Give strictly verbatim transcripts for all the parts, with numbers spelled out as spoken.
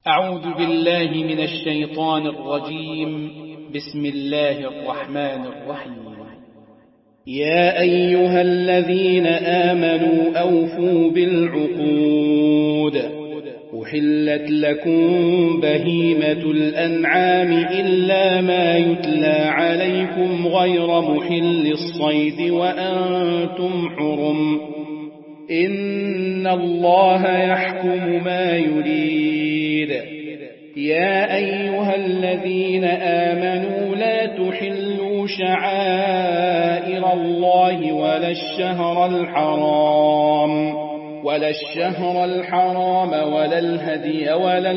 أعوذ بالله من الشيطان الرجيم. بسم الله الرحمن الرحيم. يا أيها الذين آمنوا أوفوا بالعقود. أحلت لكم بهيمة الأنعام إلا ما يتلى عليكم غير محل الصيد وأنتم حرم. إن الله يحكم ما يريد. يا أيها الذين آمنوا لا تحلوا شعائر الله ولا الشهر الحرام ولا الشهر الحرام ولا الهدي ولا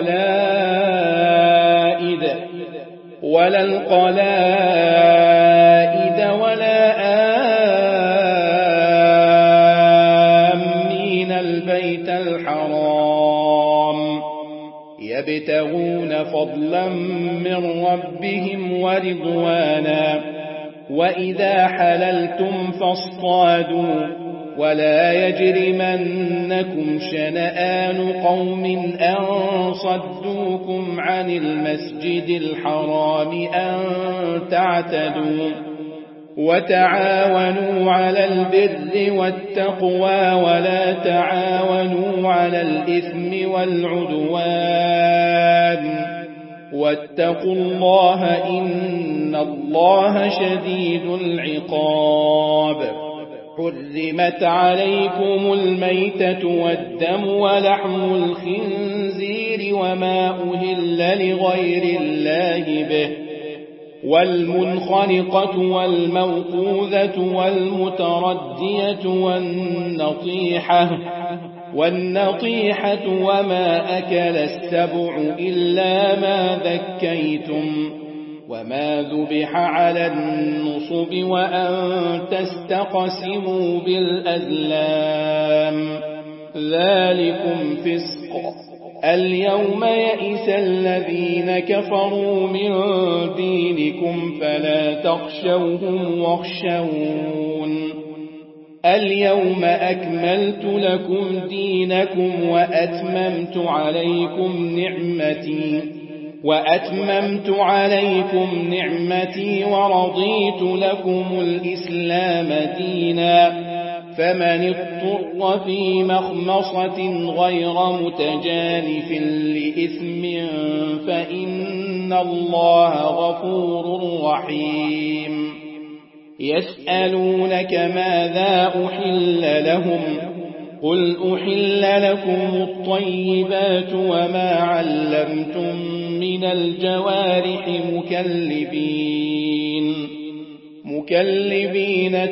القلائد ولا القلائد ولا آمين البيت الحرام يبتغون فضلا من ربهم ورضوانا. وإذا حللتم فاصطادوا ولا يجرمنكم شنآن قوم أن صدوكم عن المسجد الحرام أن تعتدوا. وتعاونوا على البر والتقوى ولا تعاونوا على الإثم والعدوان. واتقوا الله إن الله شديد العقاب. حرمت عليكم الميتة والدم ولحم الخنزير وما أهل لغير الله به والمنخنقة والموقوذة والمتردية والنطيحة والنطيحة وما أكل السبع إلا ما ذكيتم وما ذبح على النصب وأن تستقسموا بالأزلام ذلكم فسق. اليوم يئس الذين كفروا من دينكم فلا تخشوهم واخشون. اليوم أكملت لكم دينكم وأتممت عليكم نعمتي وأتممت عليكم نعمتي ورضيت لكم الإسلام دينا. فمن اضطر في مخمصة غير متجانف لإثم فإن الله غفور رحيم. يسألونك ماذا أحل لهم قل أحل لكم الطيبات وما علمتم من الجوارح مكلبين مكلبين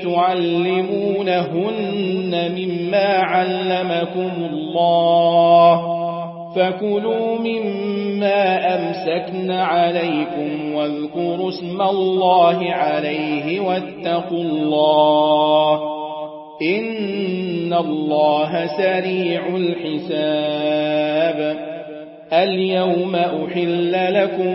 تعلمونهن مما علمكم الله فكلوا مما أمسكن عليكم واذكروا اسم الله عليه واتقوا الله إن الله سريع الحساب. اليوم أحل لكم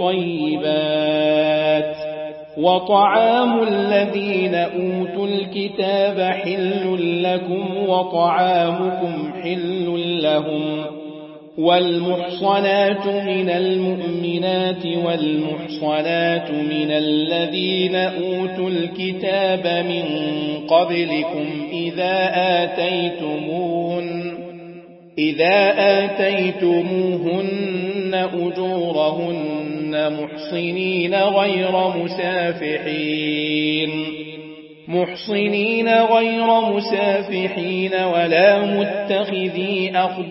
الطيبات وطعام الذين أوتوا الكتاب حل لكم وطعامكم حل لهم. والمحصنات من المؤمنات والمحصنات من الذين أوتوا الكتاب من قبلكم إذا آتيتموهن إذا آتيتموهن أجورهن محصنين غير مسافحين محصنين غير مسافحين ولا متخذي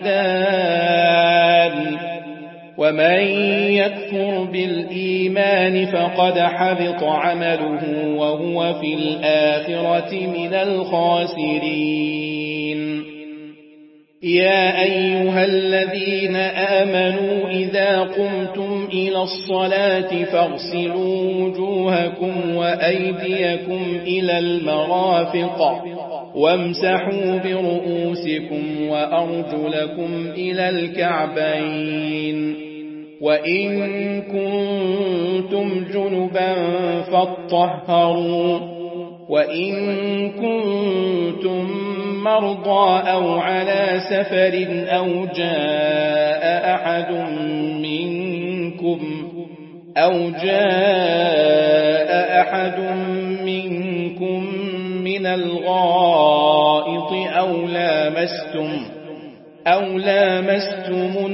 أخدان. ومن يكفر بالإيمان فقد حبط عمله وهو في الآخرة من الخاسرين. يا أيها الذين آمنوا إذا قمتم إلى الصلاة فاغسلوا وجوهكم وأيديكم إلى المرافق وامسحوا برؤوسكم وأرجلكم إلى الكعبين. وإن كنتم جنبا فاطهروا وإن كنتم مرضى أو على سفر أو جاء أحد منكم أو جاء أحد منكم من الغائط أو لامستم أو لامستم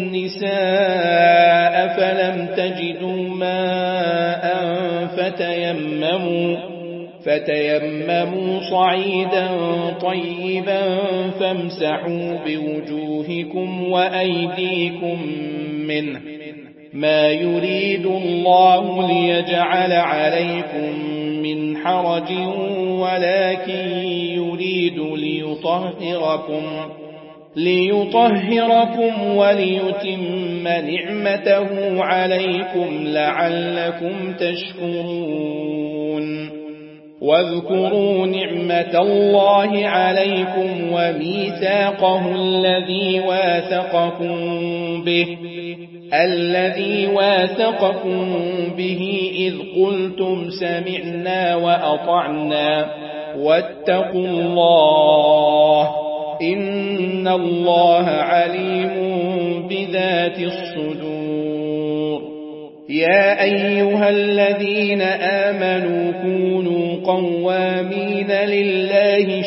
النساء فلم تجدوا ماء فتيمموا فتيمموا صعيدا طيبا فامسحوا بوجوهكم وأيديكم منه ما يريد الله ليجعل عليكم من حرج ولكن يريد ليطهركم ليطهركم وليتم نعمته عليكم لعلكم تشكرون واذكروا نعمة الله عليكم وميثاقه الذي واثقكم به الذي واثقكم به إذ قلتم سمعنا وأطعنا واتقوا الله إن الله عليم بذات الصدور يا أيها الذين آمنوا كونوا قوامين لله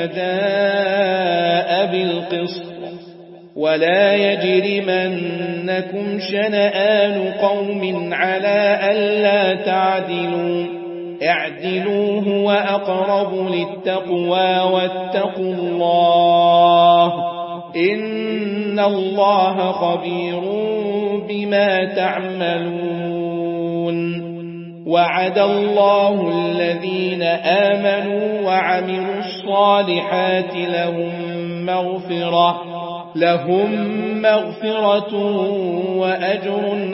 شهداء بالقسط ولا يجرمنكم شنآن قوم على ألا تعدلوا اعدلوا هو أقرب للتقوى واتقوا الله إن الله خبير بما تعملون وعد الله الذين آمنوا وعملوا الصالحات لهم مغفرة لهم مغفرة وأجر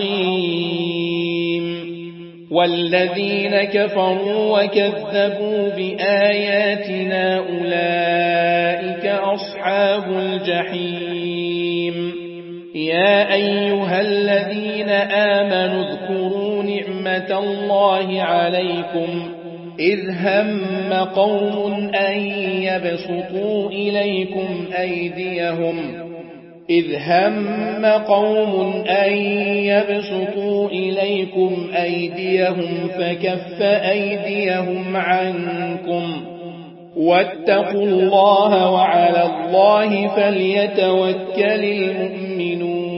عظيم والذين كفروا وكذبوا بآياتنا أولئك أصحاب الجحيم يا أيها الذين آمنوا اذكروا نعمة الله عليكم إذ هم قوم أن يبسطوا إليكم أيديهم إذ هم قوم أن يبسطوا إليكم أيديهم فكف أيديهم عنكم واتقوا الله وعلى الله فليتوكل المؤمنون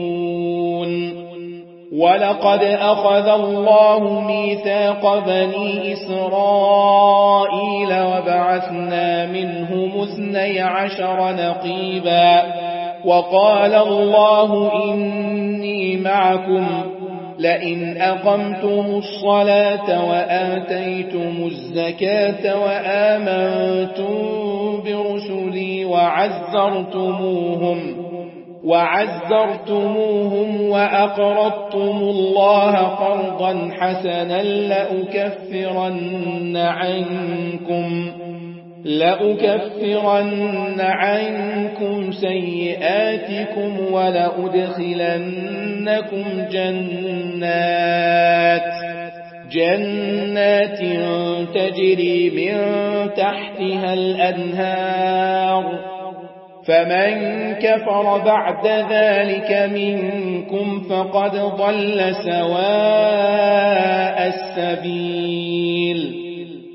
ولقد أخذ الله ميثاق بني إسرائيل وبعثنا منهم اثني عشر نقيبا وقال الله إني معكم لئن أقمتم الصلاة وآتيتم الزكاة وآمنتم برسلي وعزرتموهم وعزرتموهم وأقرضتم الله قرضا حسنا لأكفرن عنكم لأكفرن عنكم سيئاتكم ولأدخلنكم جنات جنات تجري من تحتها الأنهار فمن كفر بعد ذلك منكم فقد ضل سواء السبيل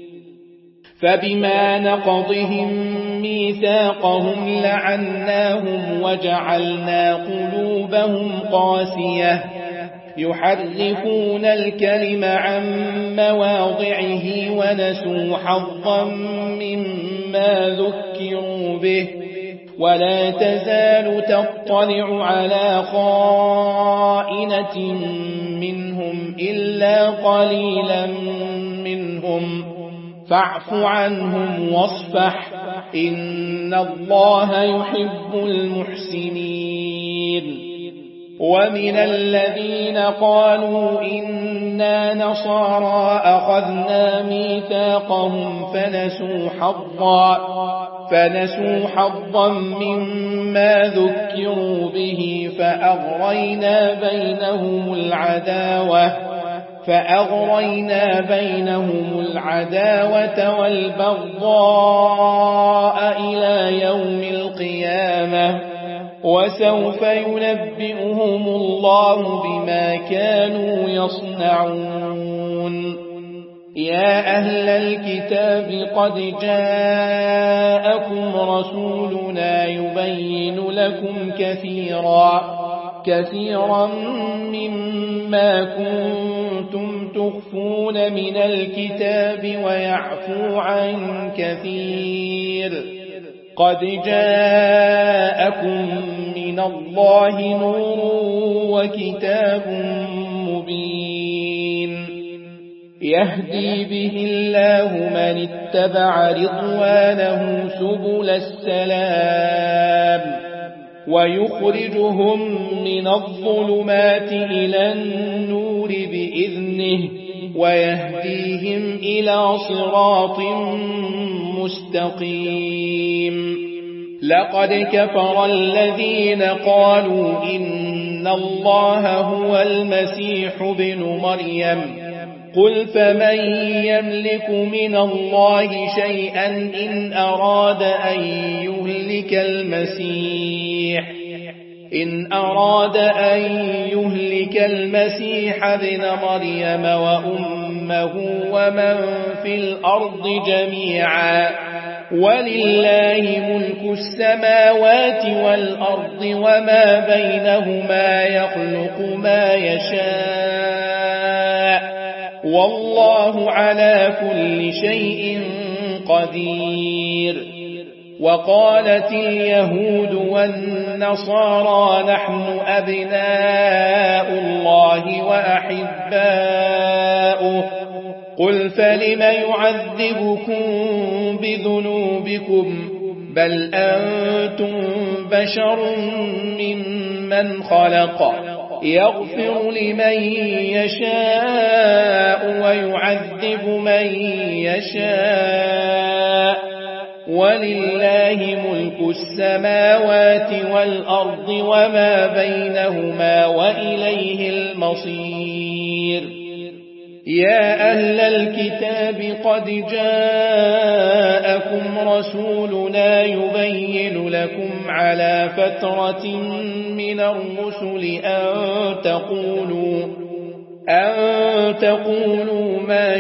فبما نقضهم ميثاقهم لعناهم وجعلنا قلوبهم قاسية يحرفون الكلم عن مواضعه ونسوا حظا مما ذكروا به ولا تزال تطلع على خائنة منهم إلا قليلا منهم فاعف عنهم واصفح إن الله يحب المحسنين ومن الذين قالوا إنا نصارى أخذنا ميثاقهم فنسوا حظا فنسوا حظا مما ذكروا به فأغرينا بينهم العداوة فأغرينا بينهم العداوة والبغضاء إلى يوم القيامة وسوف ينبئهم الله بما كانوا يصنعون يا أهل الكتاب قد جاءكم رسولنا يبين لكم كثيرا كثيرا مما كنتم تخفون من الكتاب ويعفو عن كثير قد جاءكم من الله نور وكتاب مبين يهدي به الله من اتبع رضوانه سبل السلام ويخرجهم من الظلمات إلى النور بإذنه ويهديهم إلى صراط مستقيم لقد كفر الذين قالوا إن الله هو المسيح ابن مريم قل فمن يملك من الله شيئا إن أراد أن يهلك المسيح إن أراد أن يهلك المسيح ابن مريم وأمه ومن في الأرض جميعا ولله ملك السماوات والأرض وما بينهما يخلق ما يشاء والله على كل شيء قدير وقالت اليهود والنصارى نحن أبناء الله وأحباؤه قل فلم يعذبكم بذنوبكم بل أنتم بشر ممن خلق يغفر لمن يشاء ويعذب من يشاء ولله ملك السماوات والأرض وما بينهما وإليه المصير يا أهل الكتاب قد جاءكم رسولنا يبين لكم على فترة من الرسل أن تقولوا أن تقولوا ما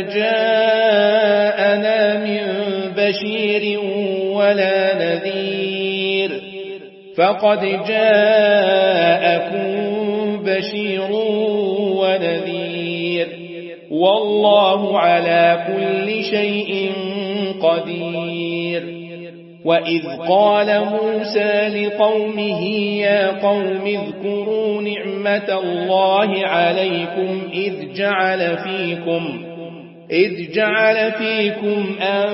جاءنا من بشير ولا نذير فقد جاءكم بشير ونذير والله على كل شيء قدير وإذ قال موسى لقومه يا قوم اذكروا نعمة الله عليكم إذ جعل فيكم إذ جعل فيكم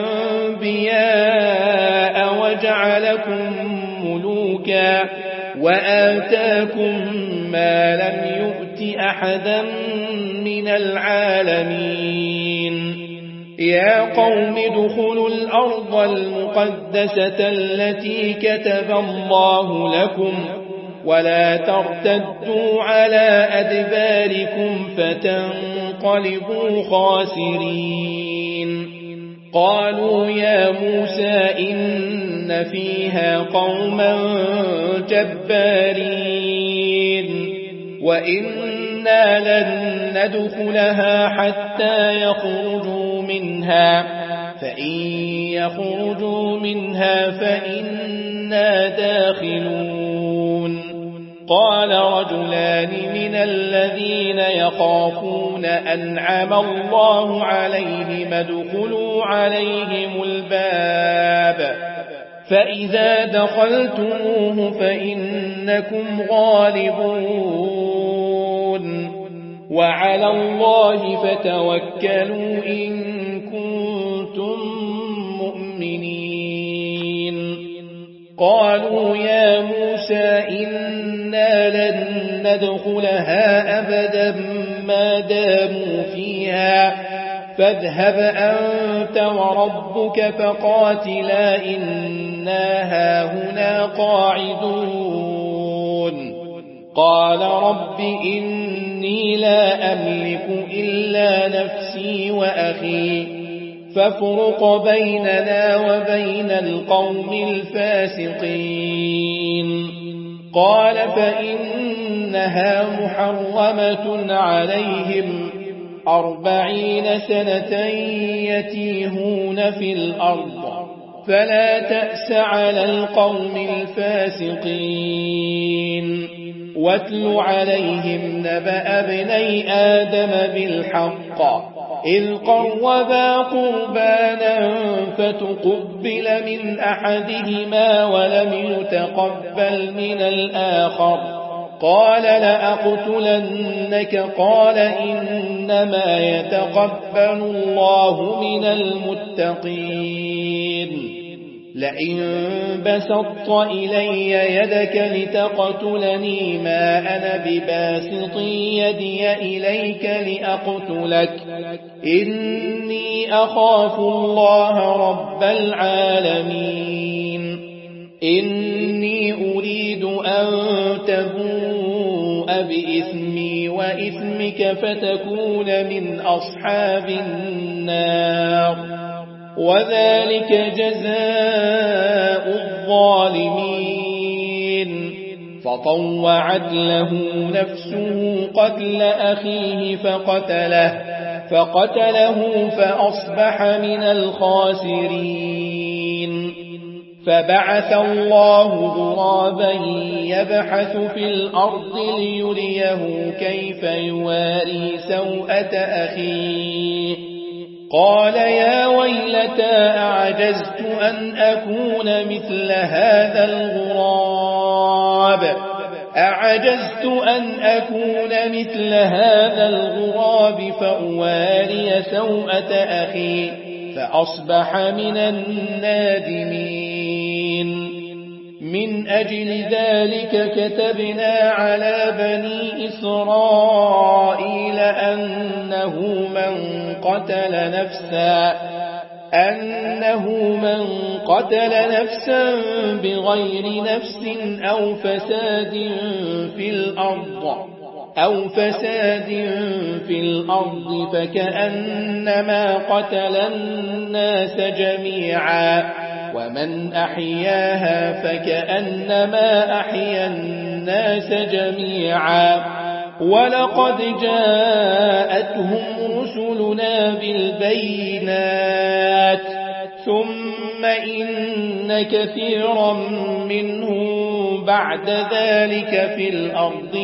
أنبياء وجعلكم ملوكا وآتاكم ما لم يؤت أحدا من العالمين يا قوم ادخلوا الأرض المقدسة التي كتب الله لكم ولا ترتدوا على أدباركم فتنقلبوا خاسرين قالوا يا موسى إن فيها قوما جبارين وإنا لن ندخلها حتى يخرجوا منها فإن يخرجوا منها فإنا داخلون قال رجلان من الذين يخافون أنعم الله عليهم ادخلوا عليهم الباب فإذا دخلتموه فإنكم غالبون وعلى الله فتوكلوا إن كنتم مؤمنين قالوا يا موسى إنا لن ندخلها أبدا ما داموا فيها فاذهب أنت وربك فقاتلا إنا هاهنا قاعدون قال رب إني لا أملك إلا نفسي وأخي فافرق بيننا وبين القوم الفاسقين قال فإنها محرمة عليهم أربعين سنة يتيهون في الأرض فلا تأس على القوم الفاسقين واتل عليهم نبأ ابني آدم بالحق إذ قربا قربانا فتقبل من أحدهما ولم يتقبل من الآخر قال لأقتلنك قال إنما يتقبل الله من المتقين لئن بسطت إلي يدك لتقتلني ما أنا بباسط يدي إليك لأقتلك إني أخاف الله رب العالمين إني أريد أن تبوء بإثمي وإثمك فتكون من أصحاب النار وذلك جزاء الظالمين فطوعت له نفسه قتل أخيه فقتله فقتله فأصبح من الخاسرين فبعث الله غرابا يبحث في الأرض ليريه كيف يواري سوءة أخيه قال يا ويلتى أعجزت أن أكون مثل هذا الغراب أعجزت أن أكون مثل هذا الغراب فأواري سوءة أخي فأصبح من النادمين من أجل ذلك كتبنا على بني إسرائيل أنه من قتل نفسا أنه من قتل نفسا بغير نفس أو فساد في الأرض أو فساد في الأرض فكأنما قتل الناس جميعا ومن أحياها فكأنما أحيا الناس جميعا ولقد جاءتهم رسلنا بالبينات ثم إن كثيرا منهم بعد ذلك في الأرض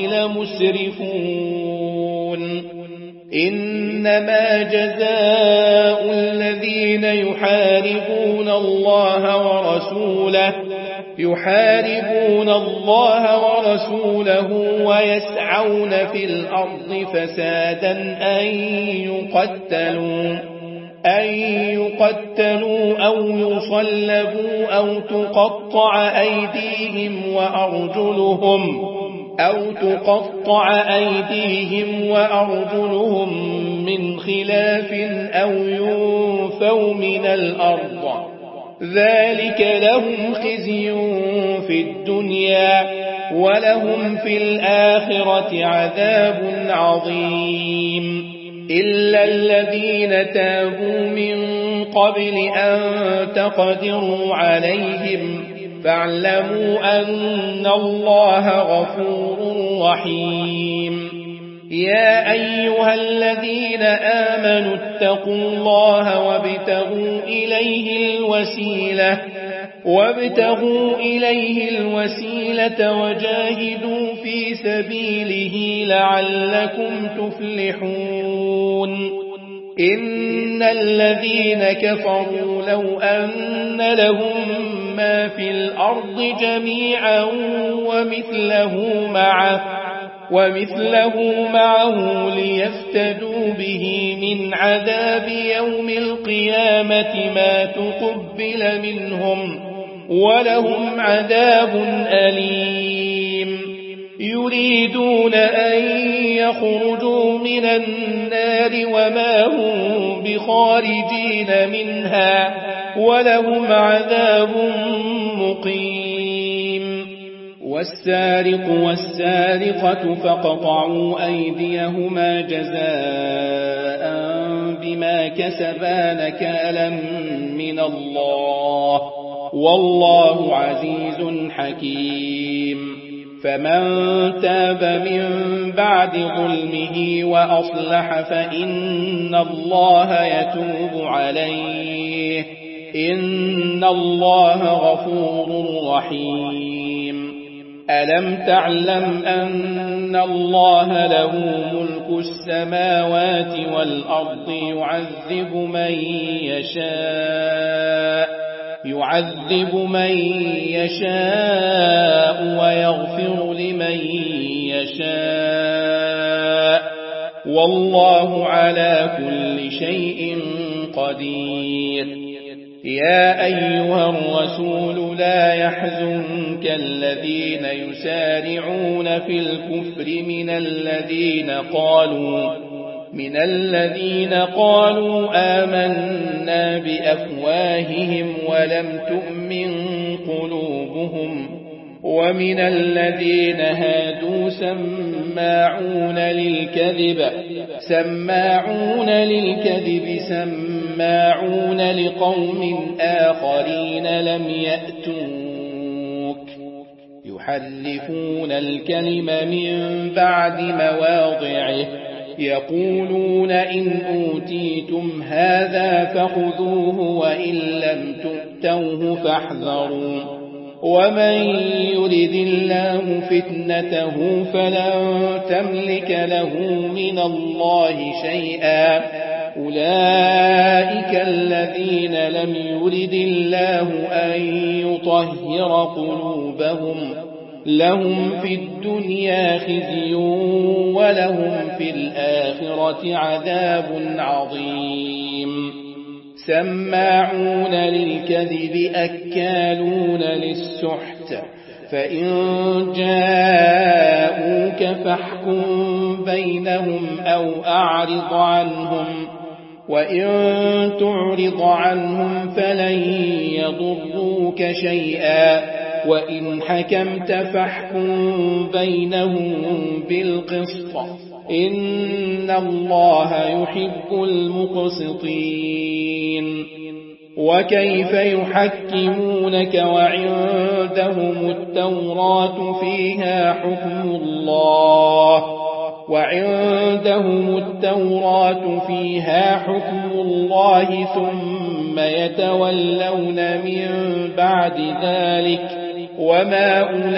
لمسرفون إنما جزاء الذين يحاربون الله ورسوله يحاربون الله ورسوله ويسعون في الأرض فسادا أن يقتلوا أن يقتلوا أو يصلبوا أو تقطع أيديهم وأرجلهم أو تقطع أيديهم وأرجلهم من خلاف أو ينفوا من الأرض ذلك لهم خزي في الدنيا ولهم في الآخرة عذاب عظيم إلا الذين تابوا من قبل أن تقدروا عليهم فاعلموا أن الله غفور رحيم يا أيها الذين آمنوا اتقوا الله وابتغوا إليه الوسيلة وابتغوا إليه الوسيلة وجاهدوا في سبيله لعلكم تفلحون إن الذين كفروا لو أن لهم ما في الأرض جميعا ومثله معه ومثله معه ليفتدوا به من عذاب يوم القيامة ما تقبل منهم ولهم عذاب أليم يريدون أن يخرجوا من النار وما هم بخارجين منها ولهم عذاب مقيم والسارق والسارقة فاقطعوا أيديهما جزاء بما كسبا نكالا من الله والله عزيز حكيم فمن تاب من بعد ظلمه وأصلح فإن الله يتوب عليه إن الله غفور رحيم ألم تعلم أن الله له ملك السماوات والأرض يعذب من يشاء يعذب من يشاء ويغفر لمن يشاء والله على كل شيء قدير يا أيها الرسول لا يحزنك الذين يسارعون في الكفر من الذين قالوا من الذين قالوا آمنا بأفواههم ولم تؤمن قلوبهم ومن الذين هادوا سماعون للكذب سماعون للكذب سماعون لقوم آخرين لم يأتوك يحرفون الكلم من بعد مواضعه يقولون إن أوتيتم هذا فخذوه وإن لم تؤتوه فاحذروا ومن يرد الله فتنته فلن تملك له من الله شيئا أولئك الذين لم يرد الله أن يطهر قلوبهم لهم في الدنيا خزي ولهم في الآخرة عذاب عظيم سماعون للكذب أكالون للسحت فإن جاءوك فاحكم بينهم أو أعرض عنهم وإن تعرض عنهم فلن يضروك شيئا وإن حكمت فاحكم بينهم بالقسط إن الله يحب المقسطين وكيف يحكمونك وعندهم التوراة فيها حكم الله وعندهم التوراة فيها حكم الله ثم يتولون من بعد ذلك وما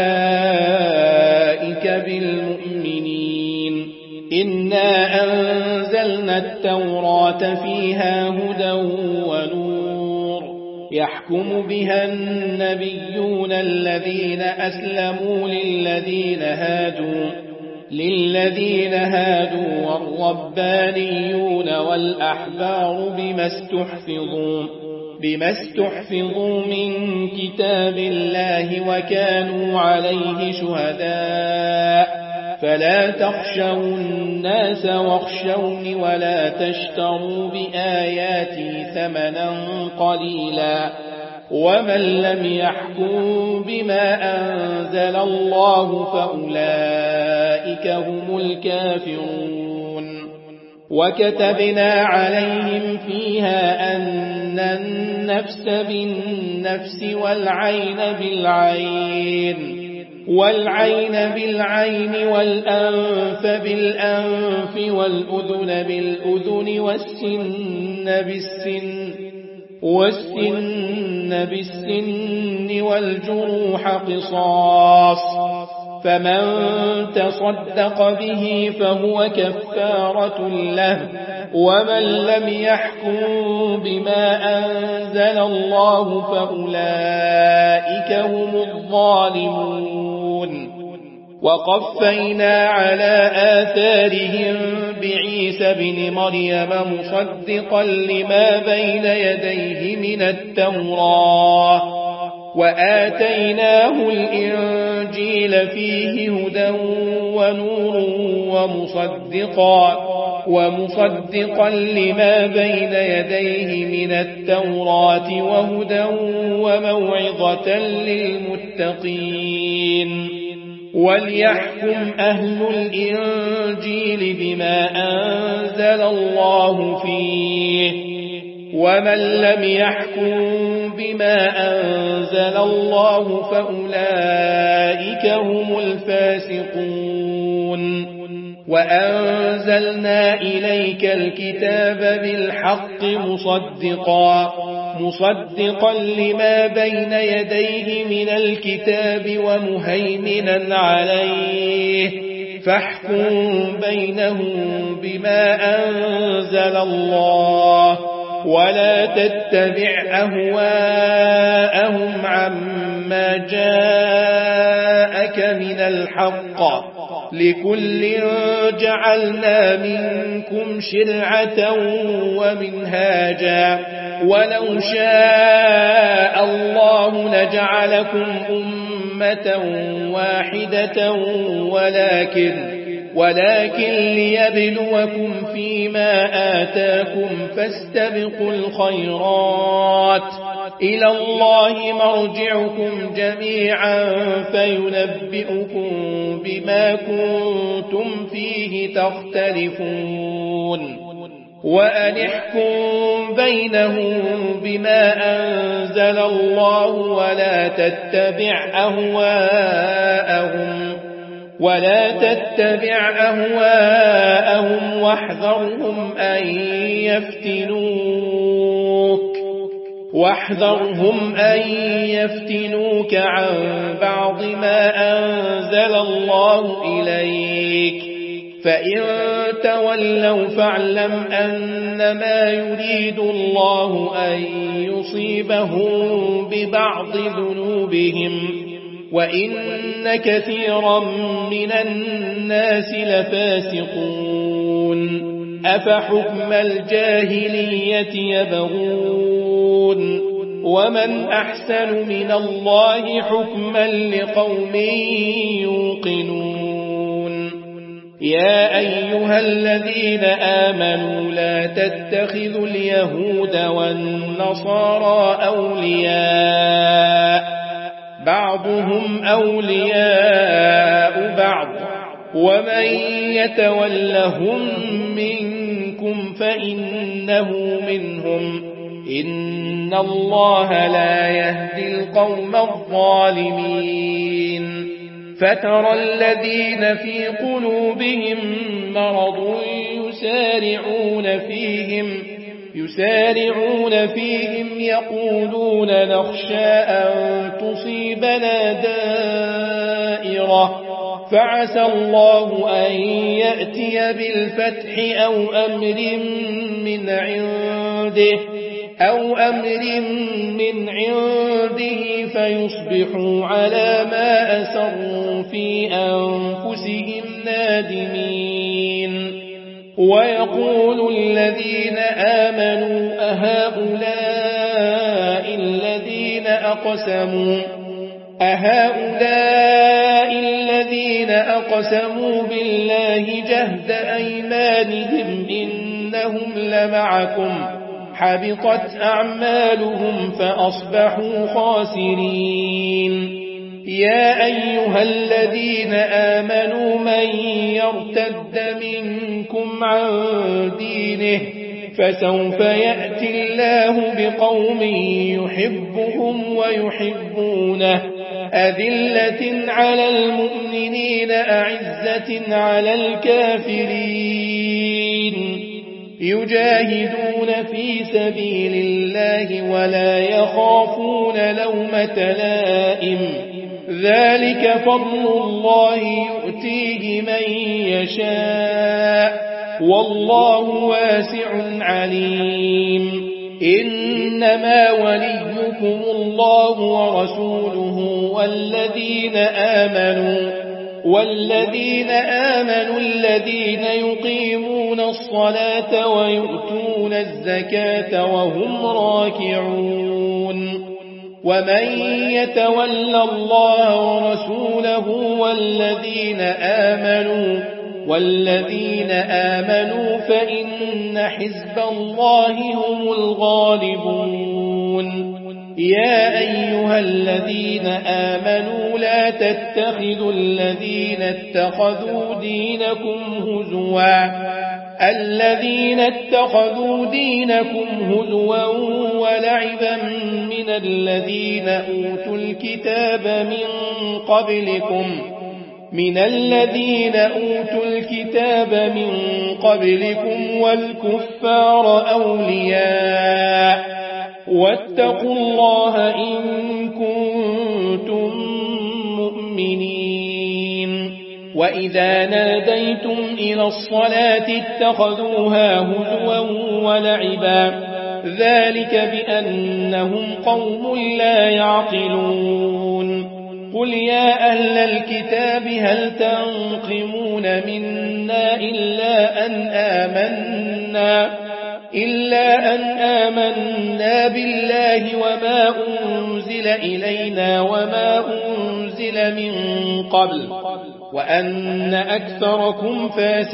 أولئك بالمؤمنين إنا أنزلنا التوراة فيها هدى ونور يحكم بها النبيون الذين أسلموا للذين هادوا للذين هادوا والربانيون والأحبار بما استحفظوا بما استحفظوا من كتاب الله وكانوا عليه شهداء فلا تخشوا الناس واخشوني ولا تشتروا بآياتي ثمنا قليلا ومن لم يحكم بما أنزل الله فأولئك هم الكافرون وكتبنا عليهم فيها أن النفس بالنفس والعين بالعين والعين بالعين والأنف بالأنف والأذن بالأذن والسن بالسن والسن بالسن والجروح قصاص فمن تصدق به فهو كفارة له ومن لم يحكم بما أنزل الله فأولئك هم الظالمون وقفينا على آثارهم بعيسى بن مريم مصدقا لما بين يديه من التوراة وآتيناه الإنجيل فيه هدى ونور ومصدقا ومصدقا لما بين يديه من التوراة وهدى وموعظة للمتقين وليحكم أهل الإنجيل بما أنزل الله فيه ومن لم يحكم بما أنزل الله فأولئك هم الفاسقون وأنزلنا إليك الكتاب بالحق مصدقا مصدقا لما بين يديه من الكتاب ومهيمنا عليه فاحكم بينهم بما أنزل الله ولا تتبع أهواءهم عما جاءك من الحق لكل جعلنا منكم شرعة ومنهاجا ولو شاء الله لجعلكم أمة واحدة ولكن ولكن ليبلوكم فيما آتاكم فاستبقوا الخيرات إلى الله مرجعكم جميعا فينبئكم بما كنتم فيه تختلفون وأن احكم بينهم بما أنزل الله ولا تتبع أهواءهم ولا تتبع أهواءهم واحذرهم أن يفتنوك واحذرهم أن يفتنوك عن بعض ما أنزل الله إليك فإن تولوا فاعلم أنما يريد الله أن يصيبهم ببعض ذنوبهم وإن كثيرا من الناس لفاسقون أفحكم الجاهلية يبغون ومن أحسن من الله حكما لقوم يوقنون يا أيها الذين آمنوا لا تتخذوا اليهود والنصارى أولياء بعضهم أولياء بعض ومن يتولهم منكم فإنه منهم إن الله لا يهدي القوم الظالمين فترى الذين في قلوبهم مرض يسارعون فيهم يسارعون فيهم يقولون نخشى أن تصيبنا دائرة فعسى الله أن يأتي بالفتح أو أمر من عنده أو أمر من عنده فيصبحوا على ما أسروا في أنفسهم نادمين ويقول الذين آمنوا أهؤلاء الذين أقسموا أهؤلاء الذين أقسموا بالله جهد أيمانهم إنهم لمعكم حبطت أعمالهم فأصبحوا خاسرين يا أيها الذين آمنوا من يرتد منكم عن دينه فسوف يأتي الله بقوم يحبهم ويحبونه أذلة على المؤمنين أعزة على الكافرين يجاهدون في سبيل الله ولا يخافون لومة لائم ذلك فضل الله يؤتيه من يشاء والله واسع عليم إنما وليكم الله ورسوله والذين آمنوا والذين آمنوا الذين يقيمون الصلاة ويؤتون الزكاة وهم راكعون ومن يتولى الله ورسوله والذين آمنوا والذين آمنوا فإن حزب الله هم الغالبون يا أيها الذين آمنوا لا تتخذوا الذين اتخذوا دينكم هزوا الذين اتخذوا دينكم هزوا ولعبا من الذين أوتوا الكتاب من قبلكم من الذين أوتوا الكتاب من قبلكم والكفار أولياء واتقوا الله إن كنتم مؤمنين وإذا ناديتم إلى الصلاة اتخذوها هزوا ولعبا ذلك بأنهم قوم لا يعقلون قل يا أهل الكتاب هل تنقمون منا إلا أن آمنا إلا أن آمنا بالله وما أنزل إلينا وما أنزل من قبل وأن أكثركم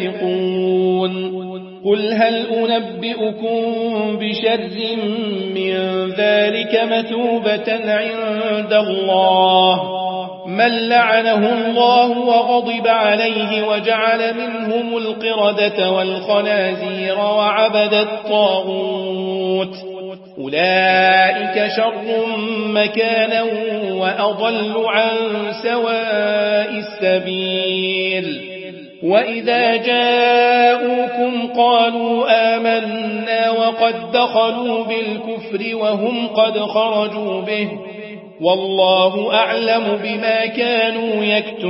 فاسقون قل هل أنبئكم بشر من ذلك مثوبة عند الله من لعنه الله وغضب عليه وجعل منهم القردة والخنازير وعبد الطاغوت أولئك شر مكانا وأضل عن سواء السبيل وإذا جاءوكم قالوا آمنا وقد دخلوا بالكفر وهم قد خرجوا به والله أعلم بما كانوا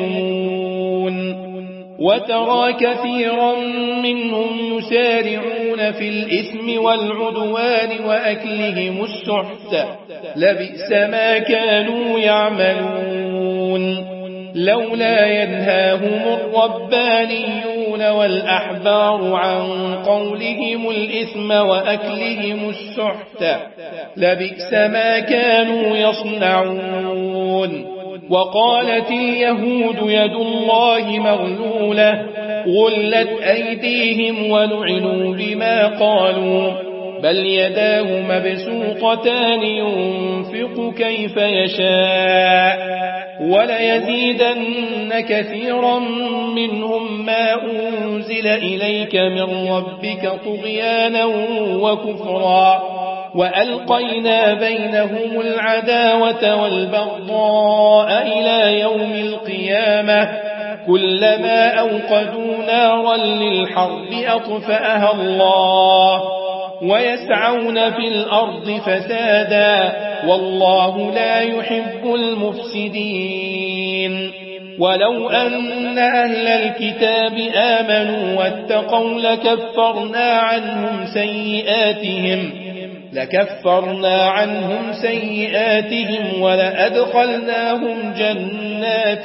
يكتمون وترى كثيرا منهم يسارعون في الإثم والعدوان وأكلهم السحت لبئس ما كانوا يعملون لولا ينهاهم الربانيون والأحبار عن قولهم الإثم وأكلهم السحت لبئس ما كانوا يصنعون وقالت اليهود يد الله مغلولة غلت أيديهم ولعنوا بما قالوا بل يداه مبسوطتان ينفق كيف يشاء وليزيدن كثيرا منهم ما أنزل إليك من ربك طغيانا وكفرا وألقينا بينهم العداوة والبغضاء إلى يوم القيامة كلما أوقدوا نارا للحرب أطفأها الله ويسعون في الأرض فسادا والله لا يحب المفسدين ولو أن أهل الكتاب آمنوا واتقوا لكفرنا عنهم سيئاتهم لكفرنا عنهم سيئاتهم ولأدخلناهم جنات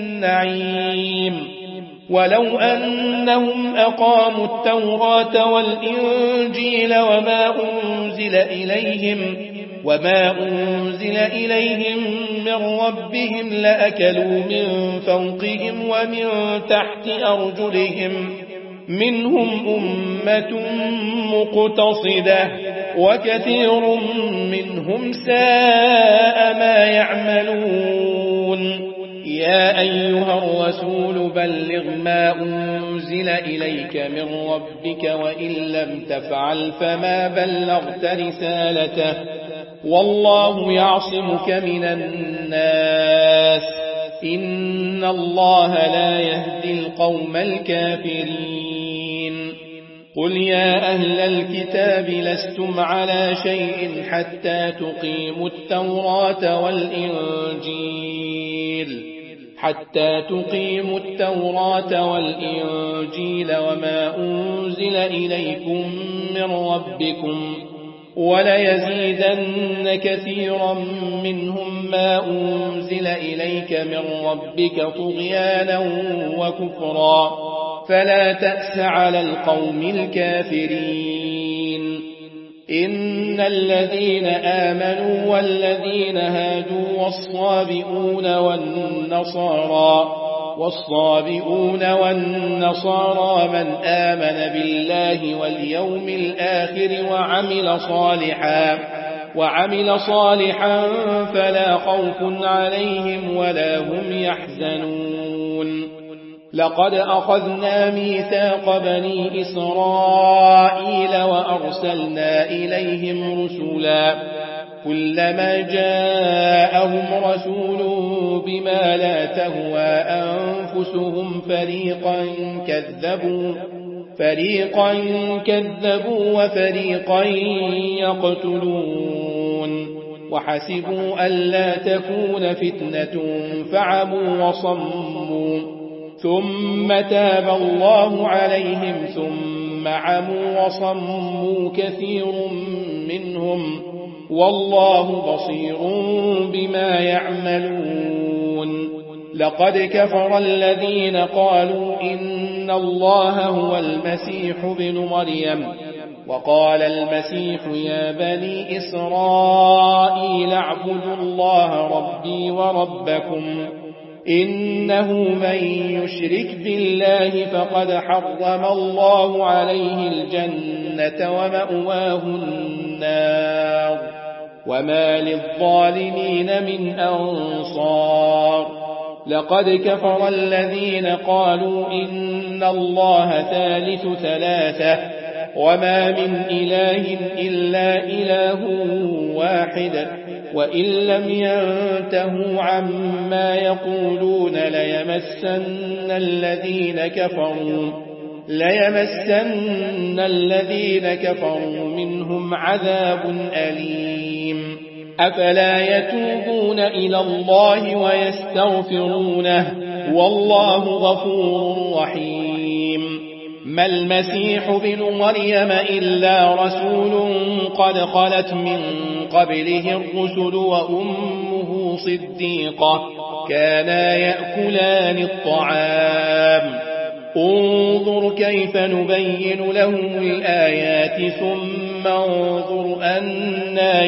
النعيم ولو أنهم أقاموا التوراة والإنجيل وما أنزل إليهم وما أنزل إليهم من ربهم لأكلوا من فوقهم ومن تحت أرجلهم منهم أمة مقتصدة وكثير منهم ساء ما يعملون يا أيها الرسول بلغ ما أنزل إليك من ربك وإن لم تفعل فما بلغت رسالته والله يعصمك من الناس إن الله لا يهدي القوم الكافرين قل يا أهل الكتاب لستم على شيء حتى تقيموا التوراة والإنجيل حتى تقيموا التوراة والإنجيل وما أنزل إليكم من ربكم وليزيدن كثيرا منهم ما أنزل إليك من ربك طغيانا وكفرا فلا تأس على القوم الكافرين إن الذين آمنوا والذين هادوا والصابئون والنصارى والصابئون والنصارى من آمن بالله واليوم الآخر وعمل صالحا وعمل صالحا فلا خوف عليهم ولا هم يحزنون لقد أخذنا ميثاق بني إسرائيل وأرسلنا إليهم رسلا كلما جاءهم رسول بما لا تهوى أنفسهم فريقا كذبوا فريقا كذبوا وفريقا يقتلون وحسبوا ألا تكون فتنة فعموا وصموا ثم تاب الله عليهم ثم عموا وصموا كثير منهم والله بصير بما يعملون لقد كفر الذين قالوا إن الله هو المسيح ابن مريم وقال المسيح يا بني إسرائيل اعبدوا الله ربي وربكم إنه من يشرك بالله فقد حرم الله عليه الجنة ومأواه النار وما للظالمين من أنصار لقد كفر الذين قالوا إن الله ثالث ثلاثة وما من إله إلا إله واحد وإن لم ينتهوا عما يقولون ليمسن الذين كفروا ليمسن الذين كفروا منهم عذاب أليم أفلا يتوبون إلى الله ويستغفرونه والله غفور رحيم ما المسيح ابن مريم إلا رسول قد خلت من قبله الرسل وأمه صديقة كانا يأكلان الطعام انظر كيف نبين لهم الآيات ثم انظر أنا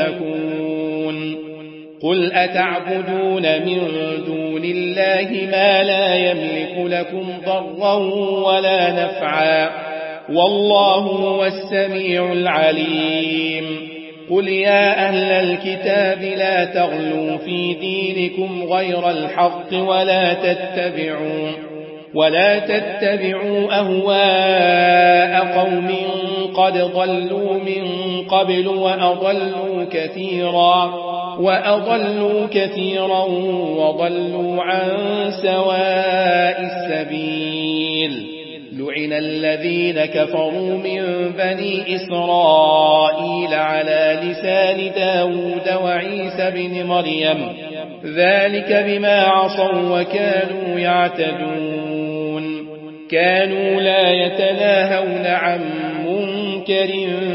يؤفكون قل أتعبدون من دون الله ما لا يملك لكم ضرا ولا نفعا والله هو السميع العليم قل يا أهل الكتاب لا تغلوا في دينكم غير الحق ولا تتبعوا ولا تتبعوا أهواء قوم قد ضلوا من قبل وأضلوا كثيرا وأضلوا كثيرا وضلوا عن سواء السبيل لعن الذين كفروا من بني إسرائيل على لسان داود وعيسى بن مريم ذلك بما عصوا وكانوا يعتدون كانوا لا يتناهون عن منكر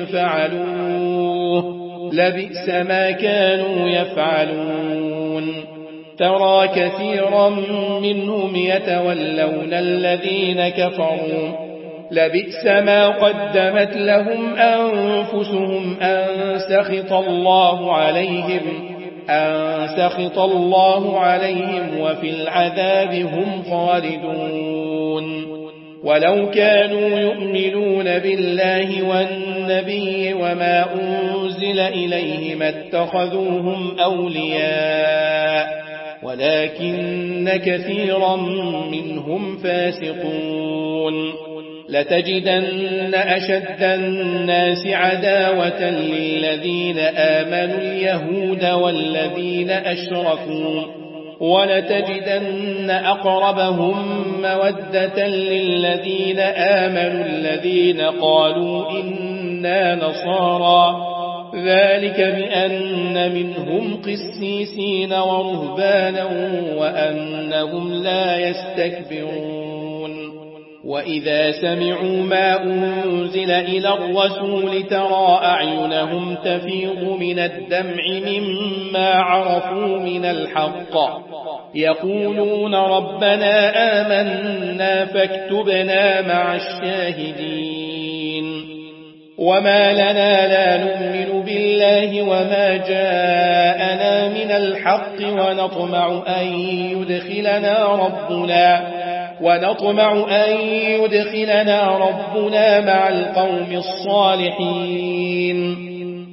فعلوه لبئس ما كانوا يفعلون ترى كثيرا منهم يتولون الذين كفروا لبئس ما قدمت لهم أنفسهم أن سخط الله عليهم أن سخط الله عليهم وفي العذاب هم خالدون ولو كانوا يؤمنون بالله والنبي وما أنزل إليه ما اتخذوهم أولياء ولكن كثيرا منهم فاسقون لتجدن أشد الناس عداوة للذين آمنوا اليهود والذين أشركوا ولتجدن أقربهم مودة للذين آمنوا الذين قالوا إنا نصارى ذلك بأن منهم قسيسين ورهبانا وأنهم لا يستكبرون وإذا سمعوا ما أنزل إلى الرسول ترى أعينهم تفيض من الدمع مما عرفوا من الحق يقولون ربنا آمنا فاكتبنا مع الشاهدين وما لنا لا نؤمن بالله وما جاءنا من الحق ونطمع أن يدخلنا ربنا ونطمع أن يدخلنا ربنا مع القوم الصالحين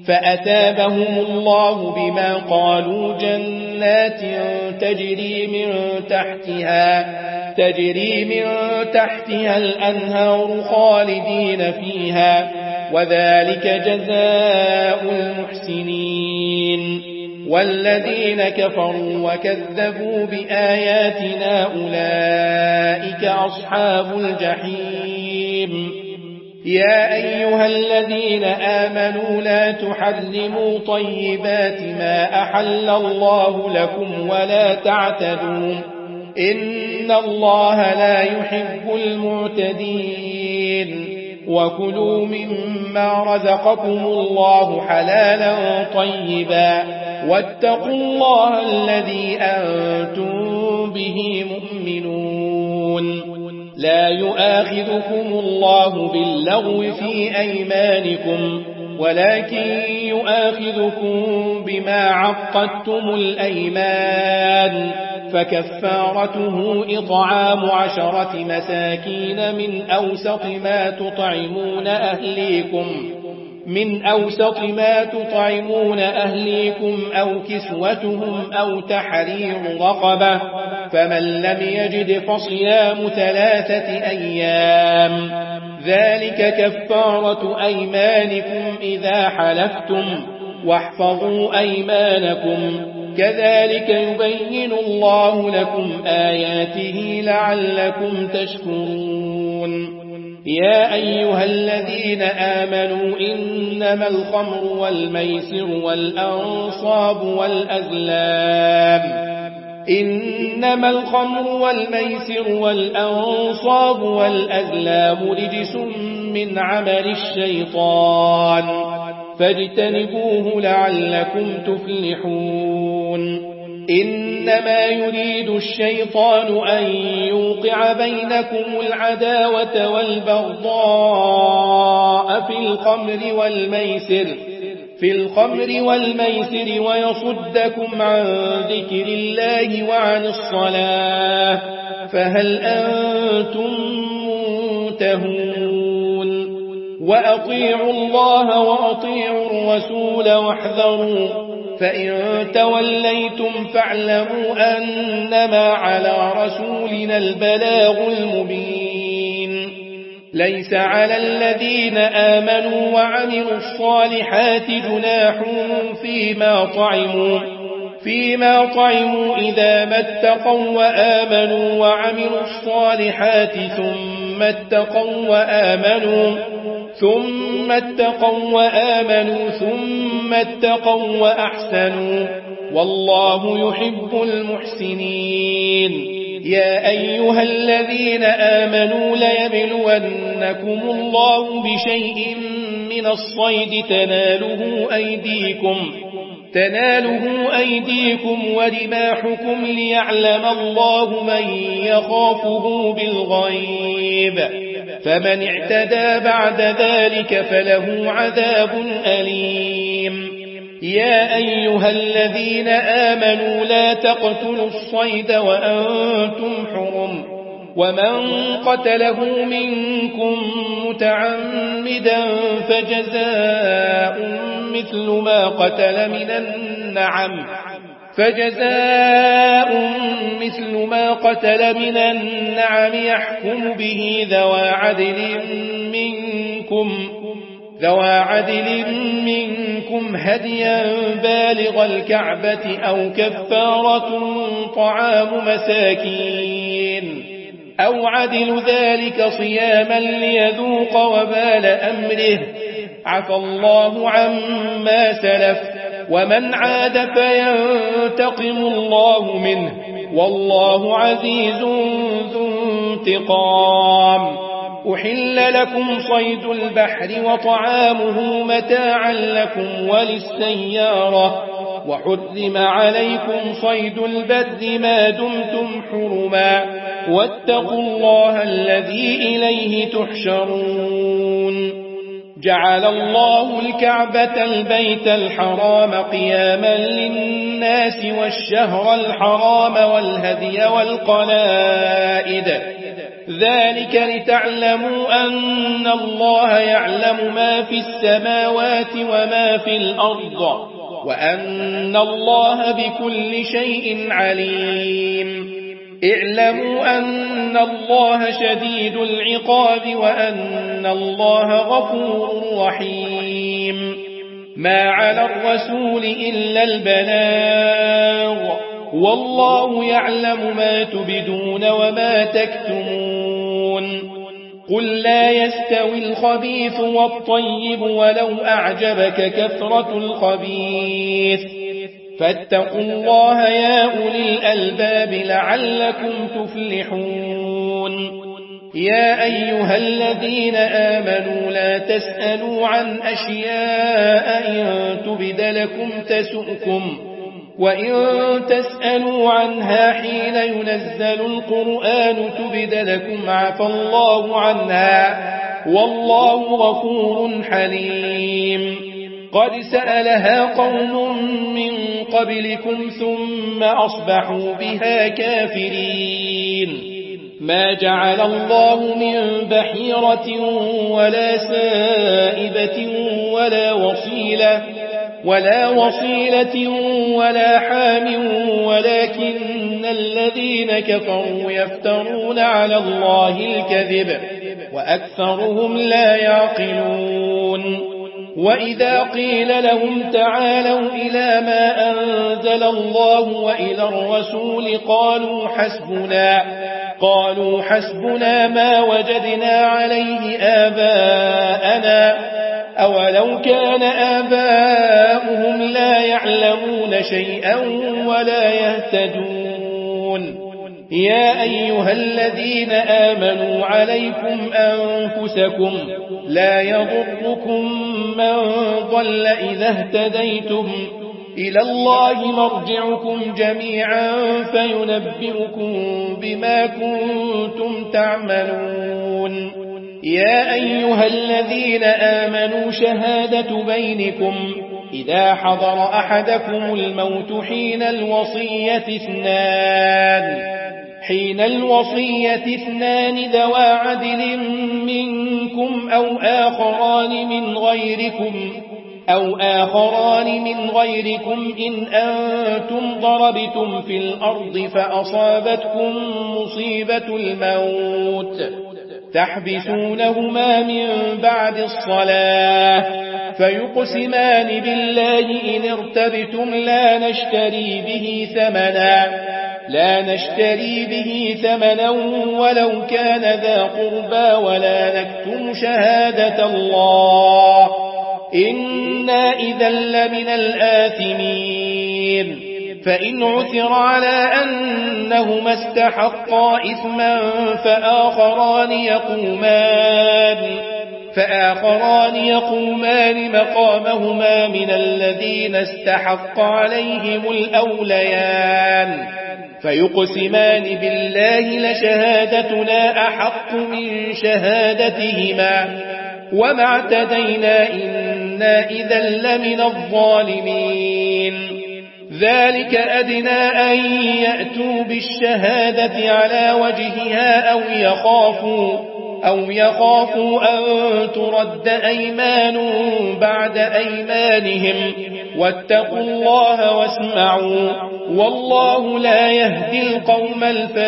فأتابهم الله بما قالوا جنات تجري من تحتها تجري من تحتها الأنهار خالدين فيها وذلك جزاء المحسنين والذين كفروا وكذبوا بآياتنا أولئك أصحاب الجحيم يا أيها الذين آمنوا لا تحرموا طيبات ما أحل الله لكم ولا تعتدوا إن الله لا يحب المعتدين وكلوا مما رزقكم الله حلالا طيبا واتقوا الله الذي أنتم به مؤمنون لا يؤاخذكم الله باللغو في أيمانكم ولكن يؤاخذكم بما عقدتم الأيمان فكفارته إطعام عشرة مساكين من أوسط ما تطعمون أهليكم من أوسط ما تطعمون أهليكم أو كسوتهم أو تحرير رقبة فمن لم يجد فصيام ثلاثة أيام ذلك كفارة أيمانكم إذا حلفتم واحفظوا أيمانكم كذلك يبين الله لكم آياته لعلكم تشكرون يا أيها الذين آمنوا إنما الخمر والميسر والأنصاب والأزلام إنما الخمر والميسر والأنصاب والأزلام رجس من عمل الشيطان فاجتنبوه لعلكم تفلحون إنما يريد الشيطان أن يوقع بينكم العداوة والبغضاء في الخمر والميسر في الخمر والميسر ويصدكم عن ذكر الله وعن الصلاة فهل أنتم منتهون وأطيعوا الله وأطيعوا الرسول واحذروا فإن توليتم فاعلموا أنما على رسولنا البلاغ المبين ليس على الذين آمنوا وعملوا الصالحات جناح فيما طعموا فيما طعموا إذا ما اتقوا وآمنوا وعملوا الصالحات ثم اتقوا وآمنوا ثم اتقوا وآمنوا ثم اتقوا وأحسنوا والله يحب المحسنين يا أيها الذين آمنوا ليبلونكم الله بشيء من الصيد تناله أيديكم تناله أيديكم ورماحكم ليعلم الله من يخافه بالغيب فمن اعتدى بعد ذلك فله عذاب أليم يا أيها الذين آمنوا لا تقتلوا الصيد وأنتم حرم ومن قتله منكم متعمدا فجزاء مثل ما قتل من النعم فجزاء مثل ما قتل من النعم يحكم به ذوى عدل منكم ذوى عدل منكم هديا بالغ الكعبة أو كفارة طعام مساكين أو عدل ذلك صياما ليذوق وبال أمره عفى الله عما سلف ومن عاد فينتقم الله منه والله عزيز ذو انتقام أحل لكم صيد البحر وطعامه متاعا لكم وللسيارة وحرم عليكم صيد البر ما دمتم حرما واتقوا الله الذي إليه تحشرون جعل الله الكعبة البيت الحرام قياما للناس والشهر الحرام والهدي والقلائد ذلك لتعلموا أن الله يعلم ما في السماوات وما في الأرض وأن الله بكل شيء عليم. اعلموا أن الله شديد العقاب وأن الله غفور رحيم. ما على الرسول إلا البلاغ والله يعلم ما تبدون وما تكتمون. قل لا يستوي الخبيث والطيب ولو أعجبك كثرة الخبيث فاتقوا الله يا أولي الألباب لعلكم تفلحون. يا أيها الذين آمنوا لا تسألوا عن أشياء إن تبد لكم تسؤكم وإن تسألوا عنها حين ينزل القرآن تبد لكم عفى الله عنها والله غفور حليم. قد سألها قوم من قبلكم ثم أصبحوا بها كافرين. ما جعل الله من بحيرة ولا سائبة ولا وصيلة ولا وصيلة ولا حام ولكن الذين كفروا يفترون على الله الكذب وأكثرهم لا يعقلون. وإذا قيل لهم تعالوا إلى ما أنزل الله وإلى الرسول قالوا حسبنا قالوا حسبنا ما وجدنا عليه آباءنا أولو كان آباؤهم لا يعلمون شيئا ولا يهتدون. يا أيها الذين آمنوا عليكم أنفسكم لا يضركم من ضل إذا اهتديتم إلى الله مرجعكم جميعا فينبئكم بما كنتم تعملون. يا أيها الذين آمنوا شهادة بينكم إذا حضر أحدكم الموت حين الوصية اثنان حين الوصية اثنان ذوى عدل منكم أو آخران من غيركم أو آخران من غيركم إن أنتم ضربتم في الأرض فأصابتكم مصيبة الموت تحبسونهما من بعد الصلاة فيقسمان بالله إن ارتبتم لا نشتري به ثمنا لا نشتري به ثمنا ولو كان ذا قربى ولا نكتم شهادة الله إنا إذا لمن الآثمين. فإن عثر على أنهما استحقا إثما فآخران يقومان فآخران يقومان مقامهما من الذين استحق عليهم الأوليان فيقسمان بالله لشهادتنا أحق من شهادتهما وما اعتدينا إنا إذا لمن الظالمين. ذلك أدنى أن يأتوا بالشهادة على وجهها أو يخافوا أو يخافوا أن ترد أيمان بعد أيمانهم واتقوا الله واسمعوا والله لا يهدي القوم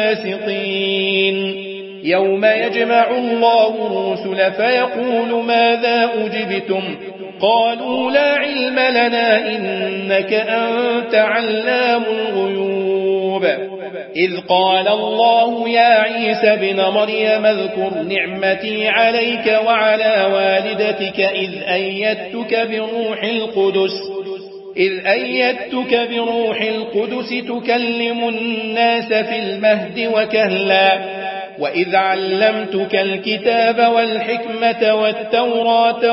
الفاسقين. يوم يجمع الله الرسل فيقول ماذا أجبتم قالوا لا علم لنا إنك أنت علام الغيوب. إذ قال الله يا عيسى بن مريم اذكر نعمتي عليك وعلى والدتك إذ أيدتك بروح القدس إذ أيدتك بروح القدس تكلم الناس في المهد وكهلا وإذ علمتك الكتاب والحكمة والتوراة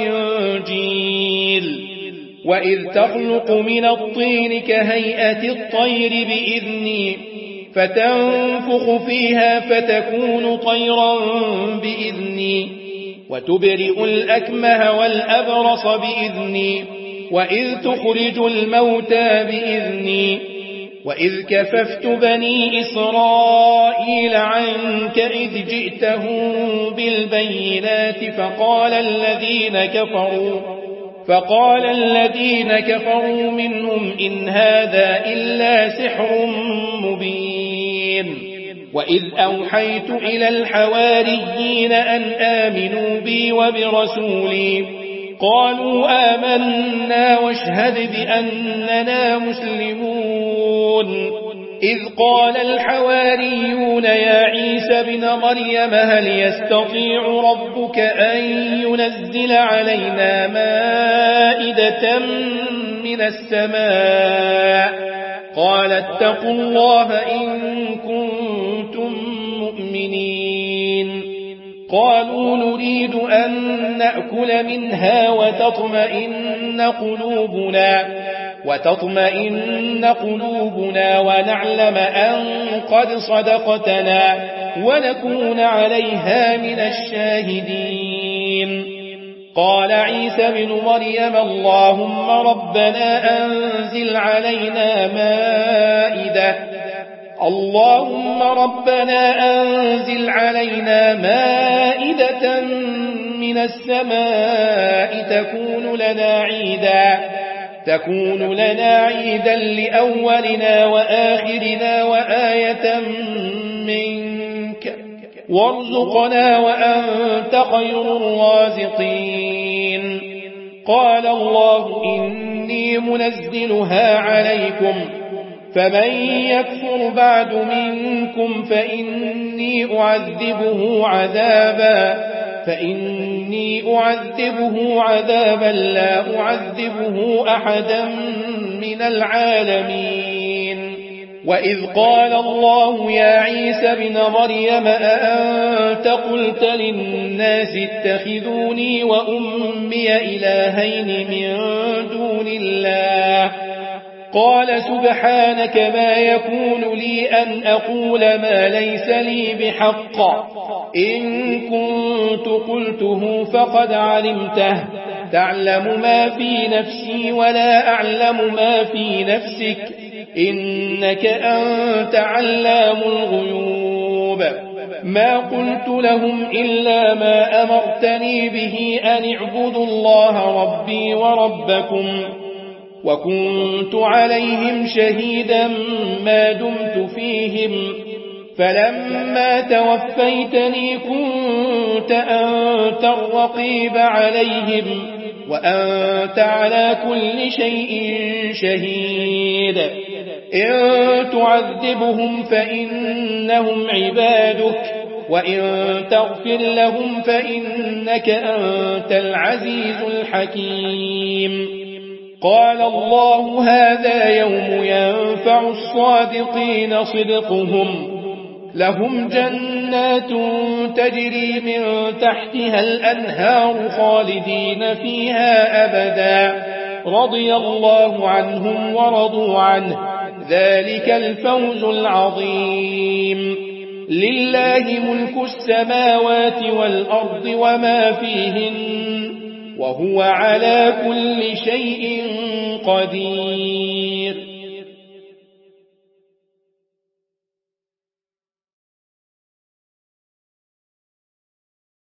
والإنجيل وإذ تخلق من الطين كهيئة الطير بإذني فتنفخ فيها فتكون طيرا بإذني وتبرئ الأكمه والأبرص بإذني وإذ تخرج الموتى بإذني وإذ كففت بني إسرائيل عنك إذ جئتهم بالبينات فقال الذين كفروا فقال الذين كفروا منهم إن هذا إلا سحر مبين وإذ أوحيت إلى الحواريين أن آمنوا بي وبرسولي قالوا آمنا واشهد بأننا مسلمون إذ قال الحواريون يا عيسى بن مريم هل يستطيع ربك أن ينزل علينا مائدة من السماء قال اتقوا الله إن كنتم مؤمنين قالوا نريد أن نأكل منها وتطمئن قلوبنا وتطمئن قلوبنا ونعلم أن قد صدقتنا ونكون عليها من الشاهدين قال عيسى بن مريم اللهم ربنا أنزل علينا مائدة اللهم ربنا أنزل علينا مائدة من السماء تكون لنا عيدا تكون لنا عيدا لأولنا وآخرنا وآية منك وارزقنا وأنت خير الرازقين قال الله إني منزلها عليكم فمن يكفر بعد منكم فإني أعذبه عذابا فإني أعذبه عذابا لا أعذبه أحدا من العالمين وإذ قال الله يا عيسى بن مريم أأنت قلت للناس اتخذوني وأمي إلهين من دون الله قال سبحانك ما يكون لي أن أقول ما ليس لي بحق إن كنت قلته فقد علمته تعلم ما في نفسي ولا أعلم ما في نفسك إنك أنت علام الغيوب ما قلت لهم إلا ما أمرتني به أن اعبدوا الله ربي وربكم وكنت عليهم شهيدا ما دمت فيهم فلما توفيتني كنت أنت الرقيب عليهم وأنت على كل شيء شهيد إن تعذبهم فإنهم عبادك وإن تغفر لهم فإنك أنت العزيز الحكيم قال الله هذا يوم ينفع الصادقين صدقهم لهم جنات تجري من تحتها الأنهار خالدين فيها أبدا رضي الله عنهم ورضوا عنه ذلك الفوز العظيم لله ملك السماوات والأرض وما فيهن وهو على كل شيء قدير